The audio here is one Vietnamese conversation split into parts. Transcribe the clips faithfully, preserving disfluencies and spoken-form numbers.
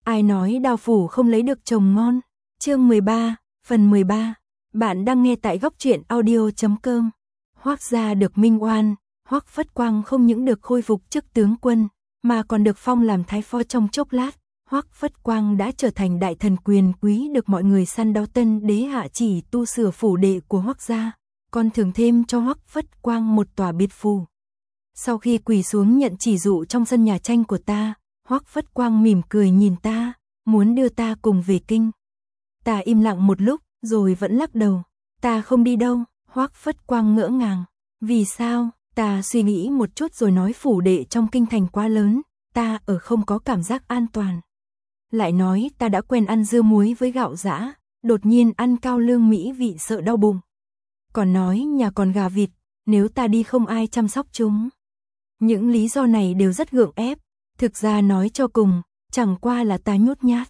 Ai nói đào phủ không lấy được chồng ngon? Chương mười ba, phần mười ba. Bạn đang nghe tại góc truyện audio chấm com. Hoắc gia được minh oan, Hoắc Phất Quang không những được khôi phục chức tướng quân, mà còn được phong làm thái phó trong chốc lát. Hoắc Phất Quang đã trở thành đại thần quyền quý được mọi người săn đón. Tân đế hạ chỉ tu sửa phủ đệ của Hoắc gia, còn thưởng thêm cho Hoắc Phất Quang một tòa biệt phủ. Sau khi quỳ xuống nhận chỉ dụ trong sân nhà tranh của ta, Hoắc Phất Quang mỉm cười nhìn ta, muốn đưa ta cùng về kinh. Ta im lặng một lúc, rồi vẫn lắc đầu. Ta không đi đâu. Hoắc Phất Quang ngỡ ngàng. Vì sao? Ta suy nghĩ một chút rồi nói phủ đệ trong kinh thành quá lớn, ta ở không có cảm giác an toàn. Lại nói ta đã quen ăn dưa muối với gạo giã, đột nhiên ăn cao lương mỹ vị sợ đau bụng. Còn nói nhà còn gà vịt, nếu ta đi không ai chăm sóc chúng. Những lý do này đều rất gượng ép, thực ra nói cho cùng, chẳng qua là ta nhút nhát.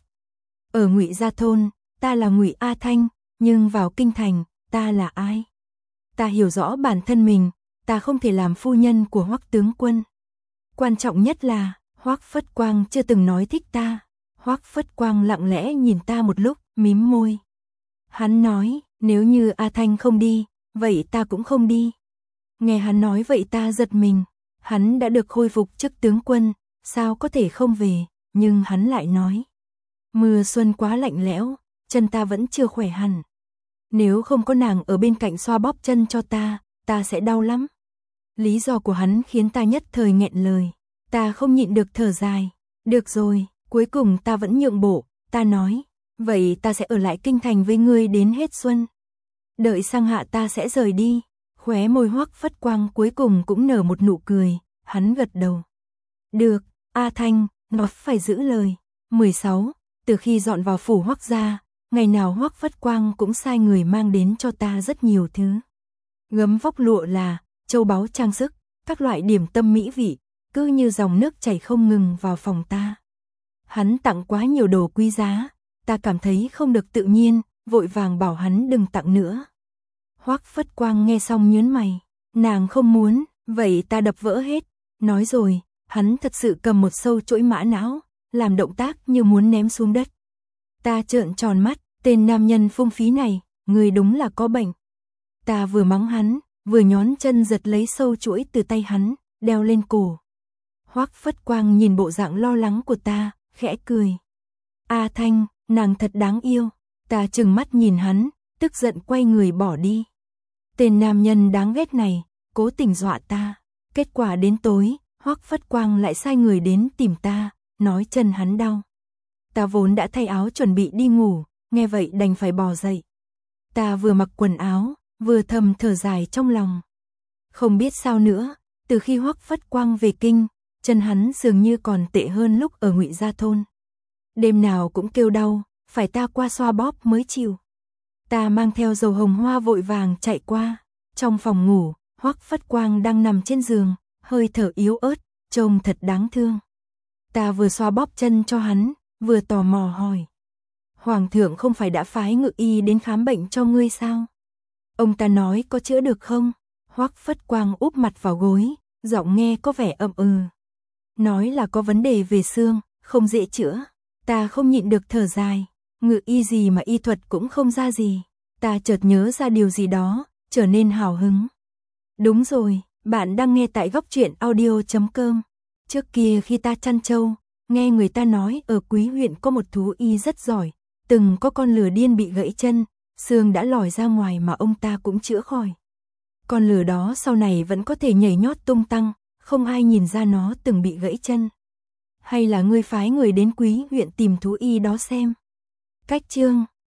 Ở Ngụy Gia thôn, ta là Ngụy A Thanh, nhưng vào kinh thành, ta là ai? Ta hiểu rõ bản thân mình, ta không thể làm phu nhân của Hoắc tướng quân. Quan trọng nhất là, Hoắc Phất Quang chưa từng nói thích ta. Hoắc Phất Quang lặng lẽ nhìn ta một lúc, mím môi. Hắn nói, nếu như A Thanh không đi, vậy ta cũng không đi. Nghe hắn nói vậy ta giật mình, hắn đã được khôi phục chức tướng quân, sao có thể không về, nhưng hắn lại nói. Mưa xuân quá lạnh lẽo, chân ta vẫn chưa khỏe hẳn. Nếu không có nàng ở bên cạnh xoa bóp chân cho ta, ta sẽ đau lắm. Lý do của hắn khiến ta nhất thời nghẹn lời, ta không nhịn được thở dài. Được rồi, cuối cùng ta vẫn nhượng bộ, ta nói, vậy ta sẽ ở lại kinh thành với ngươi đến hết xuân. Đợi sang hạ ta sẽ rời đi. Khóe môi Hoắc Phất Quang cuối cùng cũng nở một nụ cười, hắn gật đầu. Được, A Thanh, nó phải giữ lời. mười sáu. Từ khi dọn vào phủ Hoắc gia, ngày nào Hoắc Phất Quang cũng sai người mang đến cho ta rất nhiều thứ. Gấm vóc lụa là, châu báu trang sức, các loại điểm tâm mỹ vị, cứ như dòng nước chảy không ngừng vào phòng ta. Hắn tặng quá nhiều đồ quý giá, ta cảm thấy không được tự nhiên, vội vàng bảo hắn đừng tặng nữa. Hoắc Phất Quang nghe xong nhướng mày, nàng không muốn, vậy ta đập vỡ hết. Nói rồi, hắn thật sự cầm một sâu chuỗi mã não, làm động tác như muốn ném xuống đất. Ta trợn tròn mắt, tên nam nhân phung phí này, người đúng là có bệnh. Ta vừa mắng hắn, vừa nhón chân giật lấy sâu chuỗi từ tay hắn, đeo lên cổ. Hoắc Phất Quang nhìn bộ dạng lo lắng của ta, khẽ cười. A Thanh, nàng thật đáng yêu. Ta trừng mắt nhìn hắn, tức giận quay người bỏ đi. Tên nam nhân đáng ghét này, cố tình dọa ta. Kết quả đến tối, Hoắc Phất Quang lại sai người đến tìm ta, nói chân hắn đau. Ta vốn đã thay áo chuẩn bị đi ngủ, nghe vậy đành phải bò dậy. Ta vừa mặc quần áo, vừa thầm thở dài trong lòng. Không biết sao nữa, từ khi Hoắc Phất Quang về kinh, chân hắn dường như còn tệ hơn lúc ở Ngụy Gia thôn. Đêm nào cũng kêu đau, phải ta qua xoa bóp mới chịu. Ta mang theo dầu hồng hoa vội vàng chạy qua. Trong phòng ngủ, Hoắc Phất Quang đang nằm trên giường, hơi thở yếu ớt, trông thật đáng thương. Ta vừa xoa bóp chân cho hắn, vừa tò mò hỏi. Hoàng thượng không phải đã phái ngự y đến khám bệnh cho ngươi sao? Ông ta nói có chữa được không? Hoắc Phất Quang úp mặt vào gối, giọng nghe có vẻ ậm ừ. Nói là có vấn đề về xương, không dễ chữa. Ta không nhịn được thở dài. Ngự y gì mà y thuật cũng không ra gì. Ta chợt nhớ ra điều gì đó, trở nên hào hứng. Đúng rồi, bạn đang nghe tại góc truyện audio chấm com. Trước kia khi ta chăn trâu, nghe người ta nói ở Quý huyện có một thú y rất giỏi, từng có con lừa điên bị gãy chân, xương đã lòi ra ngoài mà ông ta cũng chữa khỏi. Con lừa đó sau này vẫn có thể nhảy nhót tung tăng, không ai nhìn ra nó từng bị gãy chân. Hay là ngươi phái người đến Quý huyện tìm thú y đó xem. Cách chương